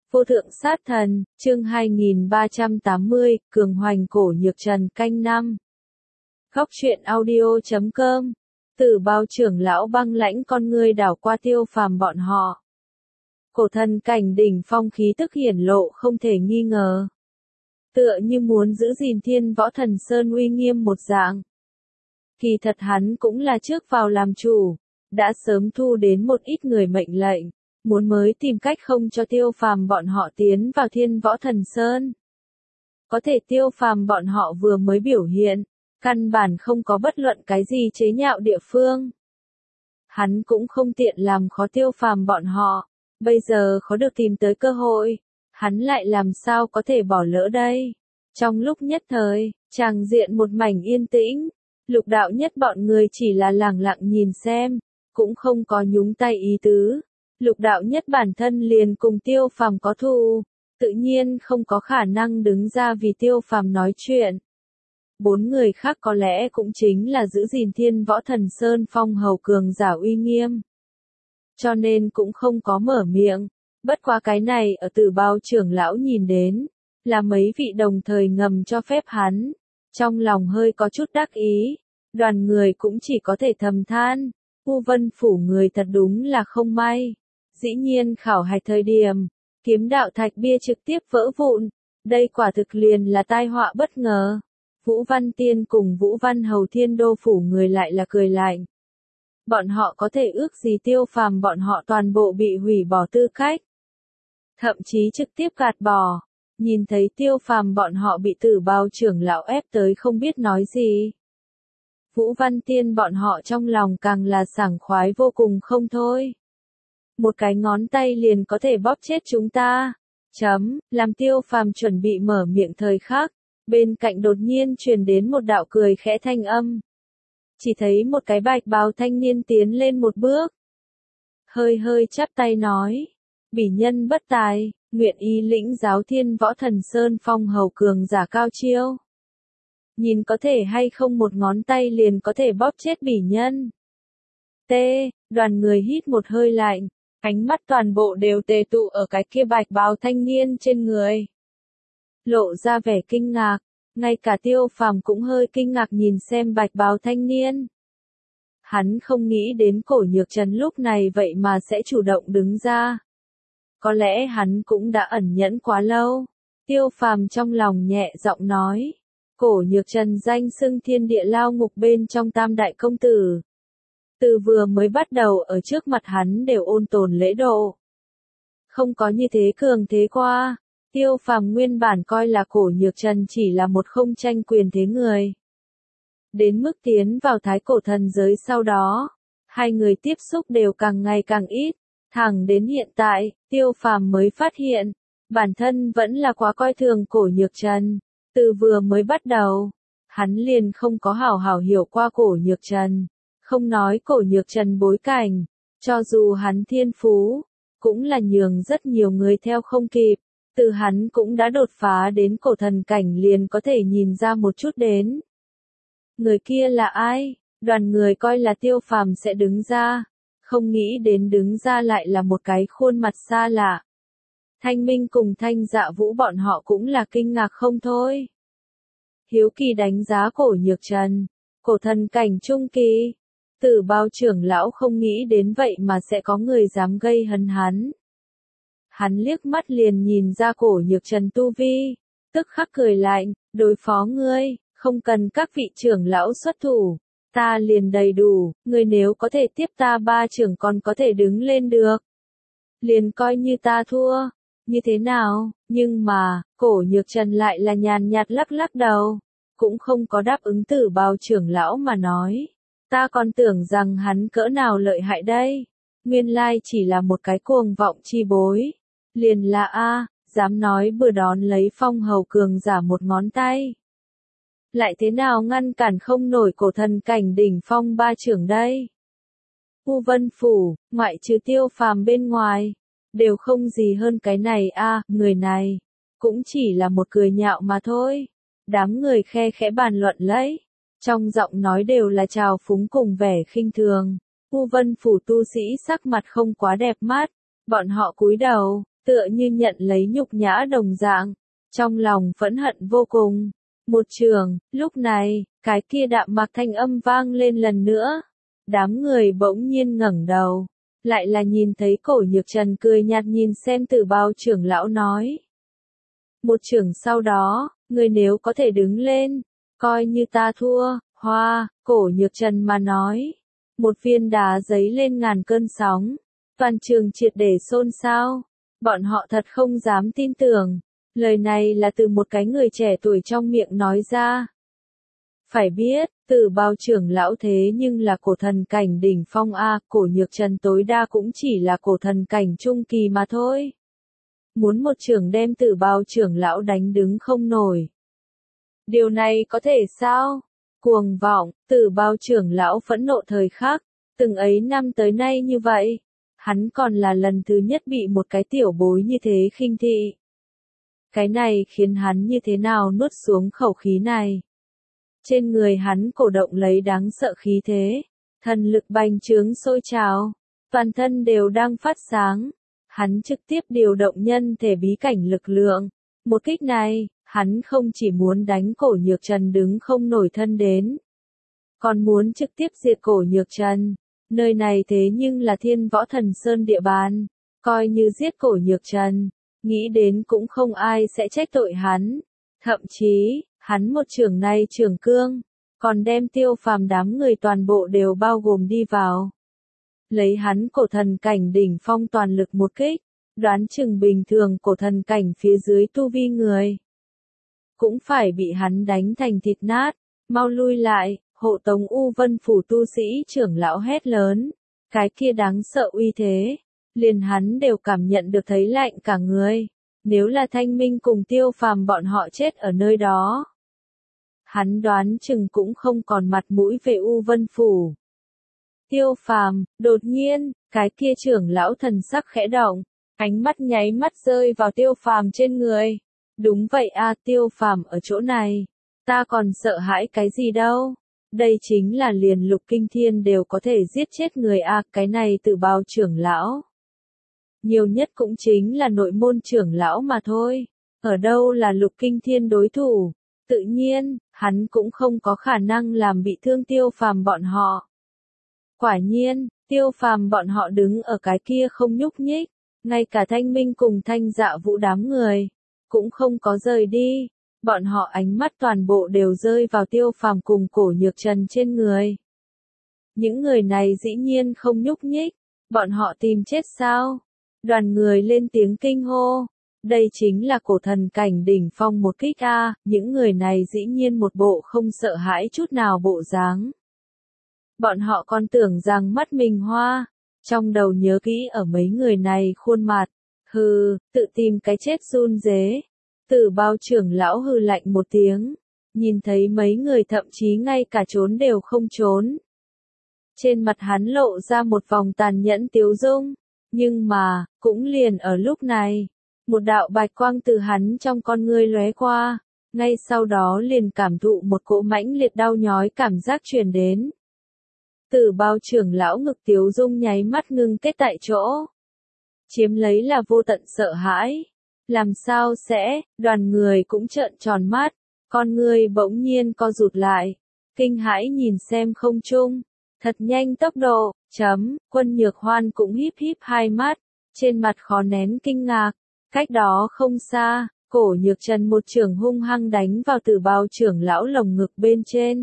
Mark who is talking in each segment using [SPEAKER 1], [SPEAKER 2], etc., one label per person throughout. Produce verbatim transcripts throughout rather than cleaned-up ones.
[SPEAKER 1] Vô thượng sát thần, chương hai nghìn ba trăm tám mươi, cường hoành cổ nhược trần canh năm. Góc truyện audio chấm com. Tử Bao trưởng lão băng lãnh con ngươi đảo qua Tiêu Phàm bọn họ. Cổ thần cảnh đỉnh phong khí tức hiển lộ không thể nghi ngờ. Tựa như muốn giữ gìn Thiên Võ Thần Sơn uy nghiêm một dạng. Kỳ thật hắn cũng là trước vào làm chủ, đã sớm thu đến một ít người mệnh lệnh, muốn mới tìm cách không cho Tiêu Phàm bọn họ tiến vào Thiên Võ Thần Sơn. Có thể Tiêu Phàm bọn họ vừa mới biểu hiện, căn bản không có bất luận cái gì chế nhạo địa phương. Hắn cũng không tiện làm khó Tiêu Phàm bọn họ, bây giờ khó được tìm tới cơ hội, hắn lại làm sao có thể bỏ lỡ đây. Trong lúc nhất thời, tràng diện một mảnh yên tĩnh, Lục Đạo Nhất bọn người chỉ là lẳng lặng nhìn xem, cũng không có nhúng tay ý tứ. Lục Đạo Nhất bản thân liền cùng Tiêu Phàm có thù, tự nhiên không có khả năng đứng ra vì Tiêu Phàm nói chuyện. Bốn người khác có lẽ cũng chính là giữ gìn Thiên Võ Thần Sơn phong hầu cường giả uy nghiêm. Cho nên cũng không có mở miệng, bất quá cái này ở Tử Bao trưởng lão nhìn đến, là mấy vị đồng thời ngầm cho phép hắn, trong lòng hơi có chút đắc ý, đoàn người cũng chỉ có thể thầm than, U Vân phủ người thật đúng là không may. Dĩ nhiên khảo hạch thời điểm, kiếm đạo thạch bia trực tiếp vỡ vụn, đây quả thực liền là tai họa bất ngờ. Vũ Văn Tiên cùng Vũ Văn Hầu Thiên Đô phủ người lại là cười lạnh. Bọn họ có thể ước gì Tiêu Phàm bọn họ toàn bộ bị hủy bỏ tư cách. Thậm chí trực tiếp gạt bỏ, nhìn thấy Tiêu Phàm bọn họ bị Tử Bao trưởng lão ép tới không biết nói gì. Vũ Văn Tiên bọn họ trong lòng càng là sảng khoái vô cùng không thôi. Một cái ngón tay liền có thể bóp chết chúng ta. Chấm, làm Tiêu Phàm chuẩn bị mở miệng thời khắc, bên cạnh đột nhiên truyền đến một đạo cười khẽ thanh âm. Chỉ thấy một cái bạch bào thanh niên tiến lên một bước. Hơi hơi chắp tay nói, bỉ nhân bất tài, nguyện ý lĩnh giáo Thiên Võ Thần Sơn phong hầu cường giả cao chiêu. Nhìn có thể hay không một ngón tay liền có thể bóp chết bỉ nhân. T, đoàn người hít một hơi lạnh. Ánh mắt toàn bộ đều tề tụ ở cái kia bạch bào thanh niên trên người. Lộ ra vẻ kinh ngạc, ngay cả Tiêu Phàm cũng hơi kinh ngạc nhìn xem bạch bào thanh niên. Hắn không nghĩ đến Cổ Nhược Trần lúc này vậy mà sẽ chủ động đứng ra. Có lẽ hắn cũng đã ẩn nhẫn quá lâu. Tiêu Phàm trong lòng nhẹ giọng nói. Cổ Nhược Trần danh xưng thiên địa lao ngục bên trong tam đại công tử. Từ vừa mới bắt đầu ở trước mặt hắn đều ôn tồn lễ độ. Không có như thế cường thế qua, Tiêu Phàm nguyên bản coi là Cổ Nhược Trần chỉ là một không tranh quyền thế người. Đến mức tiến vào thái cổ thần giới sau đó, hai người tiếp xúc đều càng ngày càng ít, thẳng đến hiện tại, Tiêu Phàm mới phát hiện, bản thân vẫn là quá coi thường Cổ Nhược Trần. Từ vừa mới bắt đầu, hắn liền không có hảo hảo hiểu qua Cổ Nhược Trần. Không nói Cổ Nhược Trần bối cảnh, cho dù hắn thiên phú, cũng là nhường rất nhiều người theo không kịp, từ hắn cũng đã đột phá đến cổ thần cảnh liền có thể nhìn ra một chút đến. Người kia là ai? Đoàn người coi là Tiêu Phàm sẽ đứng ra, không nghĩ đến đứng ra lại là một cái khuôn mặt xa lạ. Thanh Minh cùng Thanh Dạ Vũ bọn họ cũng là kinh ngạc không thôi. Hiếu kỳ đánh giá Cổ Nhược Trần, cổ thần cảnh trung kỳ. Tử Bao trưởng lão không nghĩ đến vậy mà sẽ có người dám gây hấn hắn. Hắn liếc mắt liền nhìn ra Cổ Nhược Trần tu vi, tức khắc cười lạnh, đối phó ngươi, không cần các vị trưởng lão xuất thủ, ta liền đầy đủ, ngươi nếu có thể tiếp ta ba trưởng còn có thể đứng lên được. Liền coi như ta thua, như thế nào, nhưng mà, Cổ Nhược Trần lại là nhàn nhạt lắc lắc đầu, cũng không có đáp ứng Tử Bao trưởng lão mà nói. Ta còn tưởng rằng hắn cỡ nào lợi hại đây, nguyên lai chỉ là một cái cuồng vọng chi bối, liền là a, dám nói bừa đón lấy phong hầu cường giả một ngón tay. Lại thế nào ngăn cản không nổi cổ thần cảnh đỉnh phong ba trưởng đây. U Vân phủ, ngoại trừ Tiêu Phàm bên ngoài, đều không gì hơn cái này a, người này, cũng chỉ là một cười nhạo mà thôi. Đám người khe khẽ bàn luận lấy. Trong giọng nói đều là trào phúng cùng vẻ khinh thường. U Vân phủ tu sĩ sắc mặt không quá đẹp mắt, bọn họ cúi đầu, tựa như nhận lấy nhục nhã đồng dạng, trong lòng phẫn hận vô cùng. Một trường, lúc này, cái kia đạm mạc thanh âm vang lên lần nữa. Đám người bỗng nhiên ngẩng đầu, lại là nhìn thấy Cổ Nhược Trần cười nhạt nhìn xem Tử Bao trưởng lão nói. Một trường sau đó, người nếu có thể đứng lên, coi như ta thua, hoa, Cổ Nhược Trần mà nói. Một viên đá giấy lên ngàn cơn sóng, toàn trường triệt để xôn xao. Bọn họ thật không dám tin tưởng, lời này là từ một cái người trẻ tuổi trong miệng nói ra. Phải biết, Tử Bao trưởng lão thế nhưng là cổ thần cảnh đỉnh phong a, Cổ Nhược Trần tối đa cũng chỉ là cổ thần cảnh trung kỳ mà thôi. Muốn một trưởng đem Tử Bao trưởng lão đánh đứng không nổi. Điều này có thể sao? Cuồng vọng, Tử Bao trưởng lão phẫn nộ thời khắc, từng ấy năm tới nay như vậy, hắn còn là lần thứ nhất bị một cái tiểu bối như thế khinh thị. Cái này khiến hắn như thế nào nuốt xuống khẩu khí này. Trên người hắn cổ động lấy đáng sợ khí thế, thần lực bành trướng sôi trào, toàn thân đều đang phát sáng. Hắn trực tiếp điều động nhân thể bí cảnh lực lượng. Một kích này, hắn không chỉ muốn đánh Cổ Nhược Trần đứng không nổi thân đến, còn muốn trực tiếp diệt Cổ Nhược Trần. Nơi này thế nhưng là Thiên Võ Thần Sơn địa bàn, coi như giết Cổ Nhược Trần, nghĩ đến cũng không ai sẽ trách tội hắn. Thậm chí, hắn một trưởng này trưởng cương, còn đem Tiêu Phàm đám người toàn bộ đều bao gồm đi vào. Lấy hắn cổ thần cảnh đỉnh phong toàn lực một kích, đoán chừng bình thường cổ thần cảnh phía dưới tu vi người cũng phải bị hắn đánh thành thịt nát. Mau lui lại, hộ tống U Vân Phủ tu sĩ trưởng lão hét lớn. Cái kia đáng sợ uy thế, liền hắn đều cảm nhận được thấy lạnh cả người. Nếu là Thanh Minh cùng Tiêu Phàm bọn họ chết ở nơi đó, hắn đoán chừng cũng không còn mặt mũi về U Vân Phủ. Tiêu Phàm, đột nhiên, cái kia trưởng lão thần sắc khẽ động, ánh mắt nháy mắt rơi vào Tiêu Phàm trên người. Đúng vậy a, Tiêu Phàm ở chỗ này, ta còn sợ hãi cái gì đâu. Đây chính là liền Lục Kinh Thiên đều có thể giết chết người a, cái này Tử Bao trưởng lão. Nhiều nhất cũng chính là nội môn trưởng lão mà thôi. Ở đâu là Lục Kinh Thiên đối thủ? Tự nhiên, hắn cũng không có khả năng làm bị thương Tiêu Phàm bọn họ. Quả nhiên, Tiêu Phàm bọn họ đứng ở cái kia không nhúc nhích, ngay cả Thanh Minh cùng Thanh Dạ Vũ đám người cũng không có rời đi. Bọn họ ánh mắt toàn bộ đều rơi vào Tiêu Phàm cùng Cổ Nhược Trần trên người. Những người này dĩ nhiên không nhúc nhích, bọn họ tìm chết sao? Đoàn người lên tiếng kinh hô. Đây chính là cổ thần cảnh đỉnh phong một kích a, những người này dĩ nhiên một bộ không sợ hãi chút nào bộ dáng. Bọn họ còn tưởng rằng mắt mình hoa, trong đầu nhớ kỹ ở mấy người này khuôn mặt. Hừ, tự tìm cái chết run rế. Tử Bao trưởng lão hừ lạnh một tiếng, nhìn thấy mấy người thậm chí ngay cả trốn đều không trốn. Trên mặt hắn lộ ra một vòng tàn nhẫn tiếu dung, nhưng mà, cũng liền ở lúc này, một đạo bạch quang từ hắn trong con ngươi lóe qua, ngay sau đó liền cảm thụ một cỗ mãnh liệt đau nhói cảm giác truyền đến. Tử Bao trưởng lão ngực tiếu dung nháy mắt ngưng kết tại chỗ, chiếm lấy là vô tận sợ hãi. Làm sao sẽ, đoàn người cũng trợn tròn mắt, con người bỗng nhiên co rụt lại, kinh hãi nhìn xem không trung, thật nhanh tốc độ, chấm, Quân Nhược Hoan cũng híp híp hai mắt, trên mặt khó nén kinh ngạc. Cách đó không xa, Cổ Nhược Trần một trường hung hăng đánh vào Tử Bao trưởng lão lồng ngực bên trên.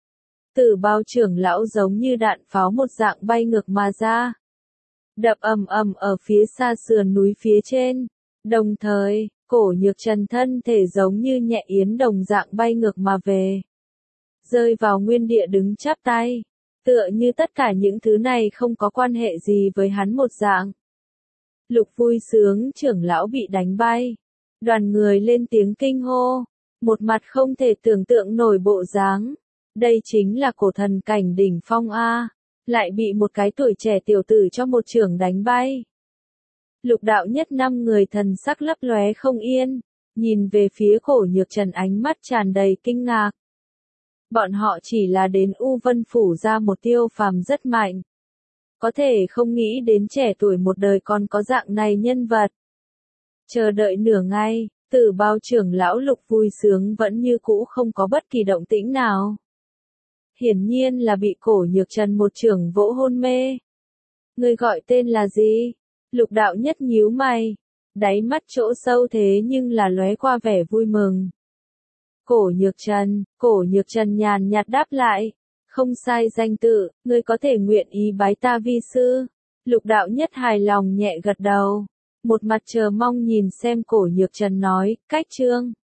[SPEAKER 1] Tử Bao trưởng lão giống như đạn pháo một dạng bay ngược mà ra, đập ầm ầm ở phía xa sườn núi phía trên. Đồng thời, Cổ Nhược Trần thân thể giống như nhẹ yến đồng dạng bay ngược mà về, rơi vào nguyên địa đứng chắp tay, tựa như tất cả những thứ này không có quan hệ gì với hắn một dạng. Lục Vui Sướng trưởng lão bị đánh bay, đoàn người lên tiếng kinh hô, một mặt không thể tưởng tượng nổi bộ dáng. Đây chính là cổ thần cảnh đỉnh phong a, lại bị một cái tuổi trẻ tiểu tử cho một trưởng đánh bay. Lục đạo nhất năm người thần sắc lấp lóe không yên, nhìn về phía Cổ Nhược Trần ánh mắt tràn đầy kinh ngạc. Bọn họ chỉ là đến U Vân Phủ ra một Tiêu Phàm rất mạnh, có thể không nghĩ đến trẻ tuổi một đời còn có dạng này nhân vật. Chờ đợi nửa ngày, Tử Bao trưởng lão Lục vui sướng vẫn như cũ không có bất kỳ động tĩnh nào. Hiển nhiên là bị Cổ Nhược Trần một chưởng vỗ hôn mê. Người gọi tên là gì? Lục đạo nhất nhíu mày. Đáy mắt chỗ sâu thế nhưng là lóe qua vẻ vui mừng. Cổ Nhược Trần, Cổ Nhược Trần nhàn nhạt đáp lại. Không sai danh tự, ngươi có thể nguyện ý bái ta vi sư. Lục đạo nhất hài lòng nhẹ gật đầu. Một mặt chờ mong nhìn xem Cổ Nhược Trần nói, cách chương.